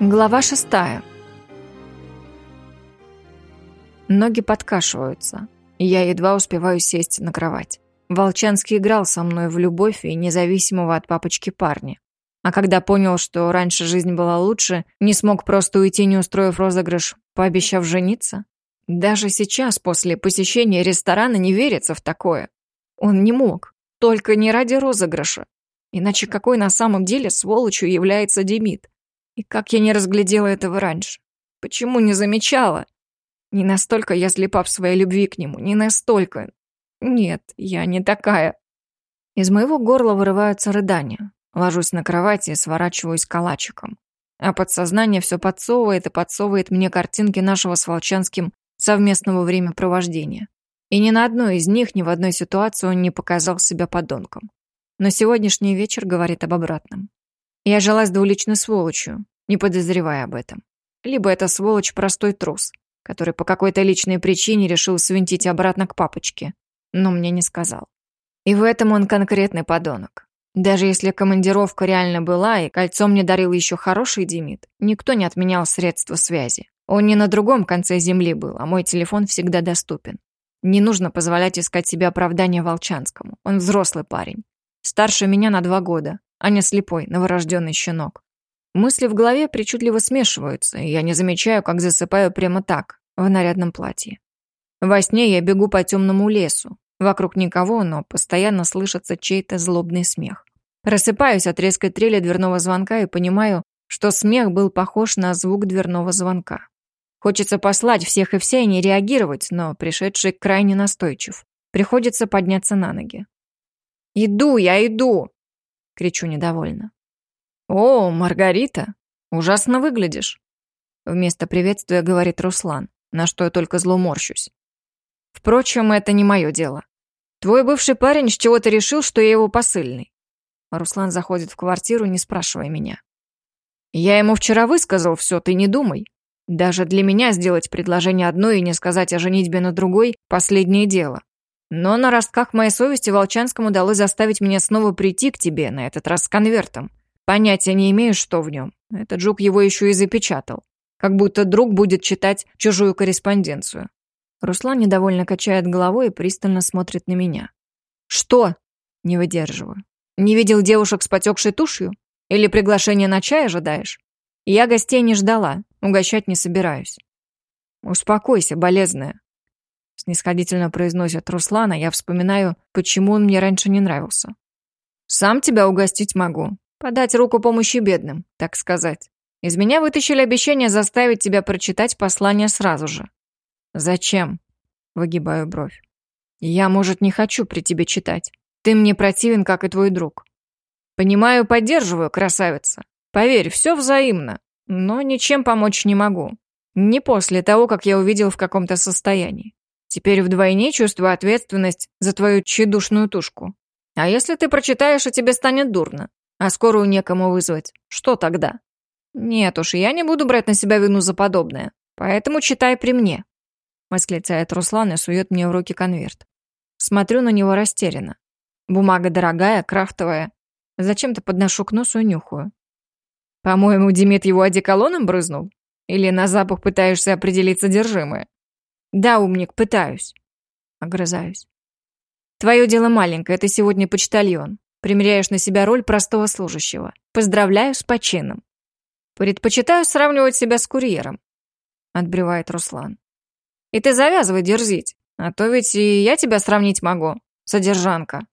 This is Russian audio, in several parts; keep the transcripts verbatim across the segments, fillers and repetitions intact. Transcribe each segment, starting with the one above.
Глава шестая. Ноги подкашиваются, и я едва успеваю сесть на кровать. Волчанский играл со мной в любовь и независимого от папочки парня. А когда понял, что раньше жизнь была лучше, не смог просто уйти, не устроив розыгрыш, пообещав жениться? Даже сейчас, после посещения ресторана, не верится в такое. Он не мог, только не ради розыгрыша. Иначе какой на самом деле сволочью является Демид? И как я не разглядела этого раньше? Почему не замечала? Не настолько я слепа в своей любви к нему, не настолько. Нет, я не такая. Из моего горла вырываются рыдания. Ложусь на кровати и сворачиваюсь калачиком. А подсознание все подсовывает и подсовывает мне картинки нашего с Волчанским совместного времяпровождения. И ни на одной из них, ни в одной ситуации он не показал себя подонком. Но сегодняшний вечер говорит об обратном. Я жила с двуличной сволочью, не подозревая об этом. Либо эта сволочь простой трус, который по какой-то личной причине решил свинтить обратно к папочке, но мне не сказал. И в этом он конкретный подонок. Даже если командировка реально была и кольцо мне дарил еще хороший Демид, никто не отменял средства связи. Он не на другом конце земли был, а мой телефон всегда доступен. Не нужно позволять искать себе оправдания Волчанскому. Он взрослый парень. Старше меня на два года, а не слепой, новорожденный щенок. Мысли в голове причудливо смешиваются, и я не замечаю, как засыпаю прямо так, в нарядном платье. Во сне я бегу по темному лесу. Вокруг никого, но постоянно слышится чей-то злобный смех. Просыпаюсь от резкой трели дверного звонка и понимаю, что смех был похож на звук дверного звонка. Хочется послать всех и вся и не реагировать, но пришедший крайне настойчив. Приходится подняться на ноги. «Иду, я иду!» — кричу недовольно. «О, Маргарита, ужасно выглядишь!» Вместо приветствия говорит Руслан, на что я только зло морщусь. Впрочем, это не мое дело. Твой бывший парень с чего-то решил, что я его посыльный. Руслан заходит в квартиру, не спрашивая меня. Я ему вчера высказал все, ты не думай. Даже для меня сделать предложение одной и не сказать о женитьбе на другой – последнее дело. Но на ростках моей совести Волчанскому удалось заставить меня снова прийти к тебе, на этот раз с конвертом. Понятия не имею, что в нем. Этот жук его еще и запечатал. Как будто друг будет читать чужую корреспонденцию. Руслан недовольно качает головой и пристально смотрит на меня. «Что?» – не выдерживаю. «Не видел девушек с потекшей тушью? Или приглашение на чай ожидаешь? Я гостей не ждала, угощать не собираюсь». «Успокойся, болезная», – снисходительно произносит Руслан, а я вспоминаю, почему он мне раньше не нравился. «Сам тебя угостить могу, подать руку помощи бедным, так сказать. Из меня вытащили обещание заставить тебя прочитать послание сразу же». «Зачем?» – выгибаю бровь. «Я, может, не хочу при тебе читать. Ты мне противен, как и твой друг». «Понимаю, поддерживаю, красавица. Поверь, все взаимно, но ничем помочь не могу. Не после того, как я увидел в каком-то состоянии. Теперь вдвойне чувствую ответственность за твою тщедушную тушку. А если ты прочитаешь, и тебе станет дурно, а скорую некому вызвать, что тогда? Нет уж, я не буду брать на себя вину за подобное, поэтому читай при мне». Восклицает Руслан и сует мне в руки конверт. Смотрю на него растерянно. Бумага дорогая, крафтовая. Зачем-то подношу к носу и нюхаю. По-моему, Демид его одеколоном брызнул? Или на запах пытаешься определить содержимое? Да, умник, пытаюсь. Огрызаюсь. Твое дело маленькое, ты сегодня почтальон. Примеряешь на себя роль простого служащего. Поздравляю с почином. Предпочитаю сравнивать себя с курьером. Отбревает Руслан. И ты завязывай дерзить, а то ведь и я тебя сравнить могу, содержанка».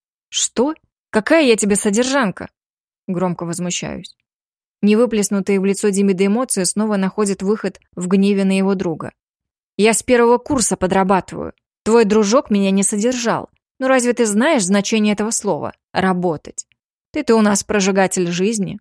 «Что? Какая я тебе содержанка?» Громко возмущаюсь. Невыплеснутые в лицо Демида эмоции снова находят выход в гневе на его друга. «Я с первого курса подрабатываю. Твой дружок меня не содержал. Ну разве ты знаешь значение этого слова? Работать. Ты-то у нас прожигатель жизни».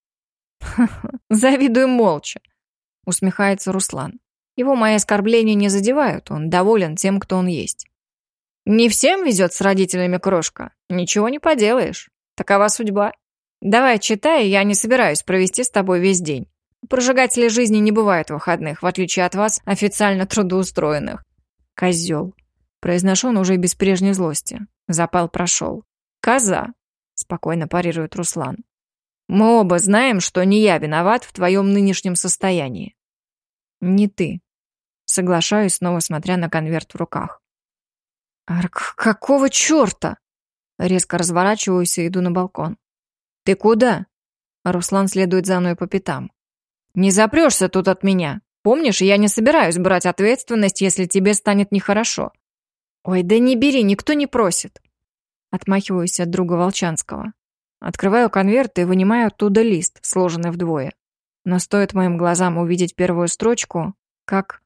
«Ха-ха, завидую молча», усмехается Руслан. Его мои оскорбления не задевают, он доволен тем, кто он есть. «Не всем везет с родителями, крошка. Ничего не поделаешь. Такова судьба. Давай читай, я не собираюсь провести с тобой весь день. У прожигателей жизни не бывает выходных, в отличие от вас, официально трудоустроенных». «Козел», произношу он уже без прежней злости. Запал прошел. «Коза», спокойно парирует Руслан. Мы оба знаем, что не я виноват в твоем нынешнем состоянии. Не ты. Соглашаюсь, снова смотря на конверт в руках. Арк, какого черта? Резко разворачиваюсь и иду на балкон. Ты куда? Руслан следует за мной по пятам. Не запрешься тут от меня. Помнишь, я не собираюсь брать ответственность, если тебе станет нехорошо. Ой, да не бери, никто не просит. Отмахиваюсь от друга Волчанского. Открываю конверт и вынимаю оттуда лист, сложенный вдвое. Но стоит моим глазам увидеть первую строчку, как